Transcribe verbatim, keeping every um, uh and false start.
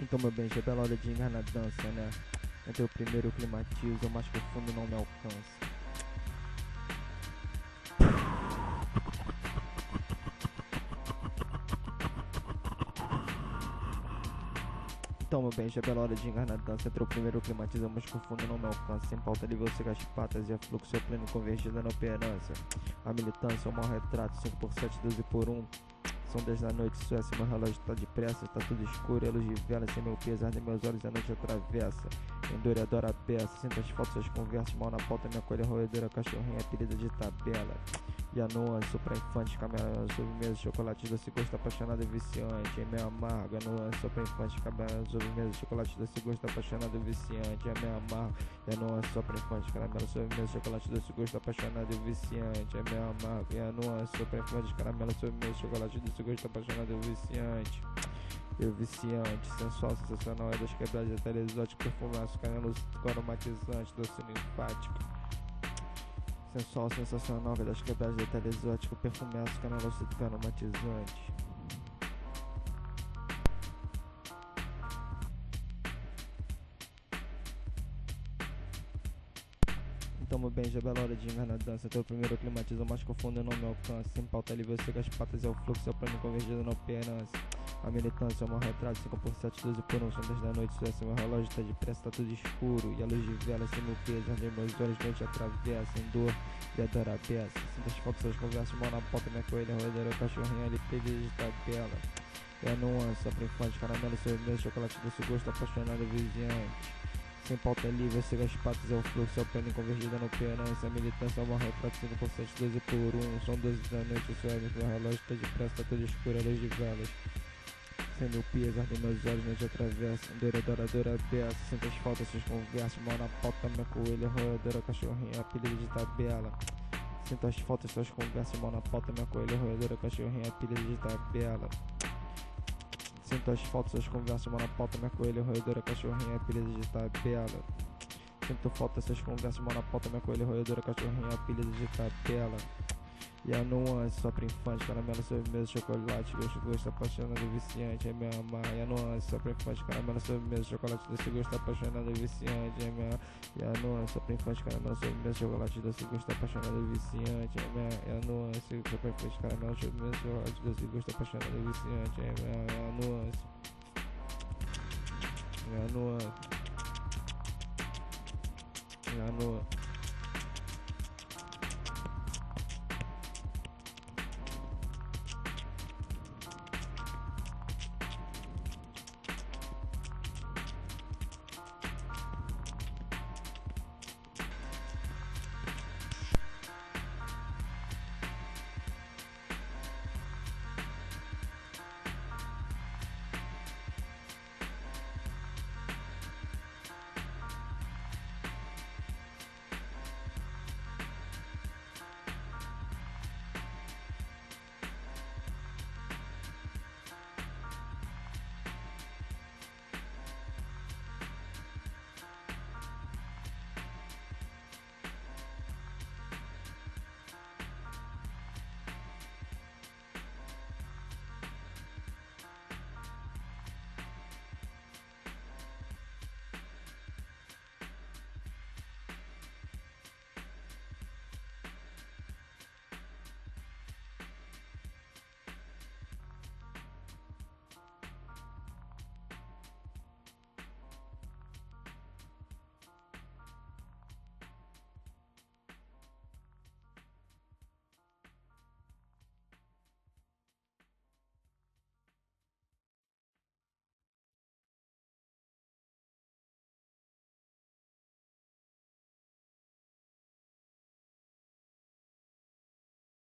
Então, meu bem, já é bela hora de enganar na dança, né? Entre o primeiro climatizo, o mais profundo não me alcança. Então, meu bem, já é bela hora de enganar na dança. Entre o primeiro climatizo, o mais profundo não me alcança. Sem pauta livre, você as patas e a fluxo é pleno convergida na operância. A militância é o mau retrato, cinco por sete, doze por um. São dez da noite, Suécia, meu relógio tá depressa, tá tudo escuro, e a luz de vela sem meu peso, arde meus olhos, a noite atravessa. Endure, adora a peça, sinto as fotos, as conversas, mal na pauta, minha colha roedora, cachorrinha, apelida de tabela. E a nuance, pra infante, caminhando sobremesa, chocolate doce, gosto apaixonado e viciante, é meio amargo. A nuance, só pra infante, caminhando sobremesa, chocolate doce, gosto apaixonado e viciante, é meio amargo. E a nuance, só pra infante, caramelo, sobremesa, chocolate doce, gosto apaixonado e viciante, é meio amargo. E a nuance, só pra infante, caramelo, sobremesa, chocolate doce, gosto apaixonado e viciante. Eu viciante, sensual, sensacional, é das quebradas até exótico, perfumaço, canela aromatizante, doce linfático. Sensual, sensacional, é das quebradas até exótico, perfumaço, canela aromatizante. Então, meu bem, já é bela hora de enganar na dança. Até o primeiro climatizo, mais profundo eu não me alcanço. Sem pauta livre, eu sigo as patas, é o fluxo, é o plano convergido na operância. A militância é o meu retrato, cinco por sete, doze por um. São dez da noite, Suécia, meu relógio tá depressa, tá tudo escuro. E a luz de vela sem meu peso, arde meus olhos, noite atravessa, em dor e a dor a beça. Sinto as fotos, as conversas, mão na pauta, minha coelha, roedora, cachorrinha, ali, pede de tabela. É a nuance, a infante, caramelo, sobremesa, chocolate doce, gosto apaixonado, viziante. Sem pauta livre, eu sigo as patas, é o fluxo, é o plano convergido na operância. A militância é o meu retrato, cinco por sete, doze por um. São doze da noite, o céu, meu relógio tá depressa, tá tudo escuro, a luz de velas. Sem meu pias, arde meus olhos, noite atravessa. Dora, dora, dora, beça. Sinto as faltas, suas conversas, mal na pauta, minha coelha, roedora, cachorrinha, apelido de tabela. Sinto as faltas, suas conversas, mal na pauta, minha coelha, roedora, cachorrinha, apelido de tabela. Sinto as fotos, as conversas, mão na pauta, minha coelha, roedora, cachorrinha, apelido de tabela. Sinto falta, essas conversas, mão na pauta, minha coelha, roedora, cachorrinha, apelido de tabela. E a nuance, só pra infante, caramelo, sobremesa, chocolate, gosto, gosto, apaixonado, viciante, é minha amar. E a nuance, só pra infante, caramelo, sobremesa, chocolate, doce, gosto, apaixonado, viciante, é minha. E a nuance, só pra infante, caramelo, sobremesa, chocolate, doce, gosto, apaixonado, viciante, é minha. E a nuance, só pra infante, caramelo, sobremesa, chocolate, doce, gosto, apaixonado, viciante, é minha.